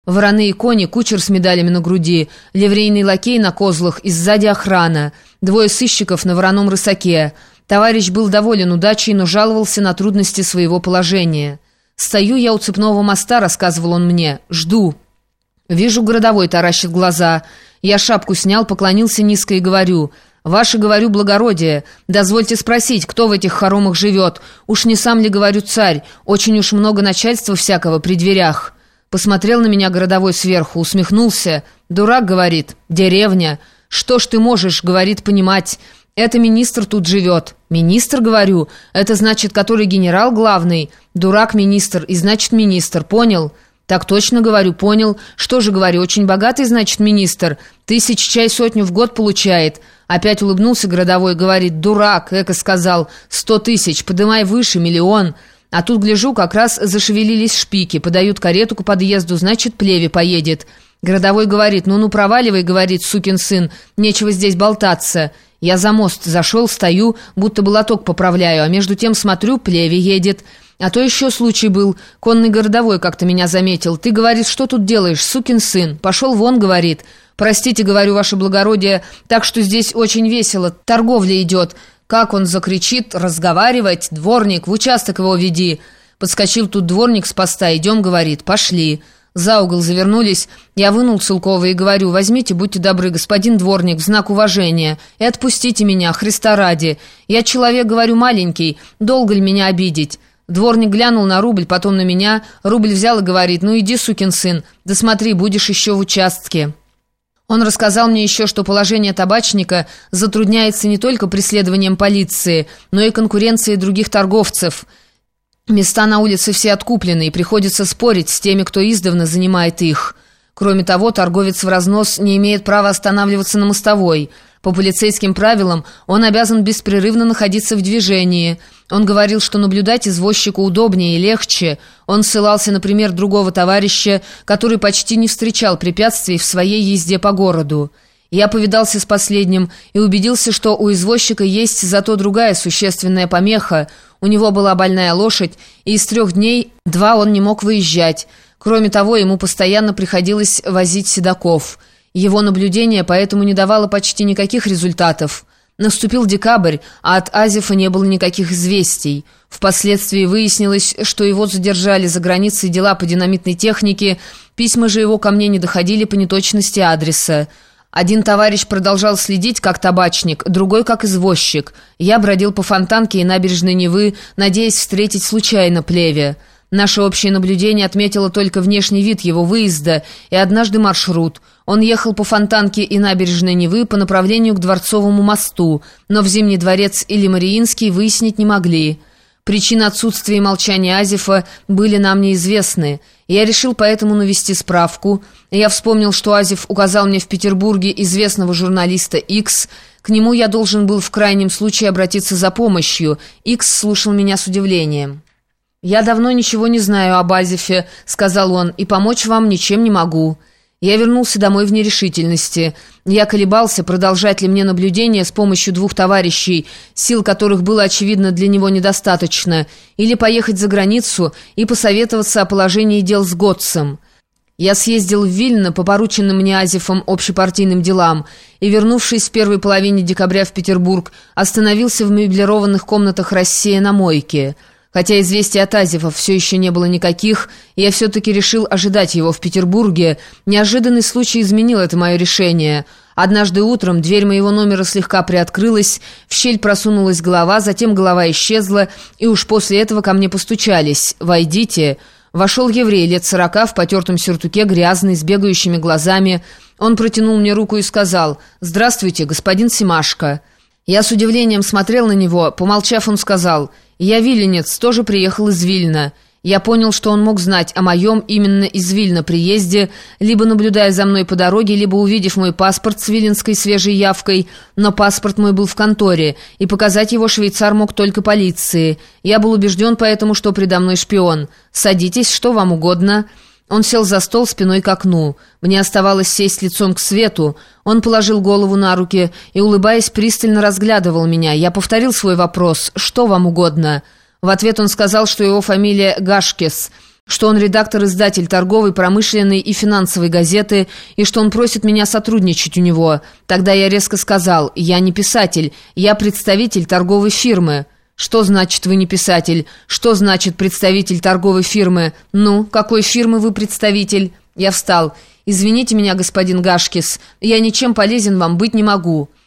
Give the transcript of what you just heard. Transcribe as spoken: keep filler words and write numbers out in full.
Вороные кони, кучер с медалями на груди, ливрейный лакей на козлах и сзади охрана, двое сыщиков на вороном рысаке. Товарищ был доволен удачей, но жаловался на трудности своего положения. «Стою я у цепного моста», — рассказывал он мне, — «жду». Вижу, городовой таращит глаза. Я шапку снял, поклонился низко и говорю: «Ваше, говорю, благородие, дозвольте спросить, кто в этих хоромах живет? Уж не сам ли, говорю, царь? Очень уж много начальства всякого при дверях». Посмотрел на меня городовой сверху, усмехнулся. «Дурак, — говорит, — деревня. Что ж ты можешь, — говорит, — понимать? Это министр тут живет». «Министр, — говорю, — это значит, который генерал главный? Дурак министр, и значит министр, понял?» «Так точно, — говорю, — понял. Что же, — говорю, — очень богатый, значит, министр. Тысяч чай сотню в год получает». Опять улыбнулся городовой, говорит: «Дурак, эко сказал, сто тысяч, подымай выше, миллион». А тут, гляжу, как раз зашевелились шпики, подают карету к подъезду, значит, Плеве поедет. Городовой говорит: «Ну-ну, проваливай, — говорит, — сукин сын, нечего здесь болтаться». Я за мост зашел, стою, будто бы лоток поправляю, а между тем смотрю, Плеве едет. А то еще случай был, конный городовой как-то меня заметил. «Ты, — говорит, — что тут делаешь, сукин сын? Пошел вон, — говорит. Простите, — говорю, — ваше благородие, так что здесь очень весело, торговля идет». Как он закричит: «Разговаривать! Дворник, в участок его веди!» Подскочил тут дворник с поста: «Идем, — говорит, — пошли». За угол завернулись, я вынул целковый и говорю: «Возьмите, будьте добры, господин дворник, в знак уважения, и отпустите меня, Христа ради. Я человек, — говорю, — маленький, долго ли меня обидеть?» Дворник глянул на рубль, потом на меня, рубль взял и говорит: «Ну иди, сукин сын, да смотри, будешь еще в участке». Он рассказал мне еще, что положение табачника затрудняется не только преследованием полиции, но и конкуренцией других торговцев. Места на улице все откуплены, и приходится спорить с теми, кто издавна занимает их. Кроме того, торговец в разнос не имеет права останавливаться на мостовой. По полицейским правилам он обязан беспрерывно находиться в движении. Он говорил, что наблюдать извозчику удобнее и легче. Он ссылался на пример другого товарища, который почти не встречал препятствий в своей езде по городу. Я повидался с последним и убедился, что у извозчика есть зато другая существенная помеха. У него была больная лошадь, и из трех дней два он не мог выезжать. Кроме того, ему постоянно приходилось возить седаков. Его наблюдение поэтому не давало почти никаких результатов. Наступил декабрь, а от Азефа не было никаких известий. Впоследствии выяснилось, что его задержали за границей дела по динамитной технике, письма же его ко мне не доходили по неточности адреса. Один товарищ продолжал следить как табачник, другой как извозчик. Я бродил по Фонтанке и набережной Невы, надеясь встретить случайно Плеве. Наше общее наблюдение отметило только внешний вид его выезда и однажды маршрут. Он ехал по Фонтанке и набережной Невы по направлению к Дворцовому мосту, но в Зимний дворец или Мариинский выяснить не могли. Причины отсутствия и молчания Азефа были нам неизвестны. Я решил поэтому навести справку. Я вспомнил, что Азеф указал мне в Петербурге известного журналиста Икс. К нему я должен был в крайнем случае обратиться за помощью. Икс слушал меня с удивлением. «Я давно ничего не знаю об Азефе, — сказал он, — и помочь вам ничем не могу». Я вернулся домой в нерешительности. Я колебался, продолжать ли мне наблюдение с помощью двух товарищей, сил которых было, очевидно, для него недостаточно, или поехать за границу и посоветоваться о положении дел с Готцем. Я съездил в Вильно по порученным мне Азефом общепартийным делам и, вернувшись в первой половине декабря в Петербург, остановился в меблированных комнатах «Россия» на мойке. Хотя известий от Азефа все еще не было никаких, я все-таки решил ожидать его в Петербурге. Неожиданный случай изменил это мое решение. Однажды утром дверь моего номера слегка приоткрылась, в щель просунулась голова, затем голова исчезла, и уж после этого ко мне постучались. «Войдите». Вошел еврей лет сорока в потертом сюртуке, грязный, с бегающими глазами. Он протянул мне руку и сказал: «Здравствуйте, господин Семашко». Я с удивлением смотрел на него. Помолчав, он сказал: «Я виленец, тоже приехал из Вильна». Я понял, что он мог знать о моем именно из Вильна приезде, либо наблюдая за мной по дороге, либо увидев мой паспорт с виленской свежей явкой, но паспорт мой был в конторе, и показать его швейцар мог только полиции. Я был убежден поэтому, что предо мной шпион. «Садитесь, что вам угодно». Он сел за стол спиной к окну. Мне оставалось сесть лицом к свету. Он положил голову на руки и, улыбаясь, пристально разглядывал меня. Я повторил свой вопрос: «Что вам угодно?» В ответ он сказал, что его фамилия Гашкес. что он редактор-издатель торговой, промышленной и финансовой газеты, и что он просит меня сотрудничать у него. Тогда я резко сказал: «Я не писатель, я представитель торговой фирмы». «Что значит, вы не писатель? Что значит представитель торговой фирмы? Ну, какой фирмы вы представитель?» Я встал. «Извините меня, господин Гашкис, я ничем полезен вам быть не могу».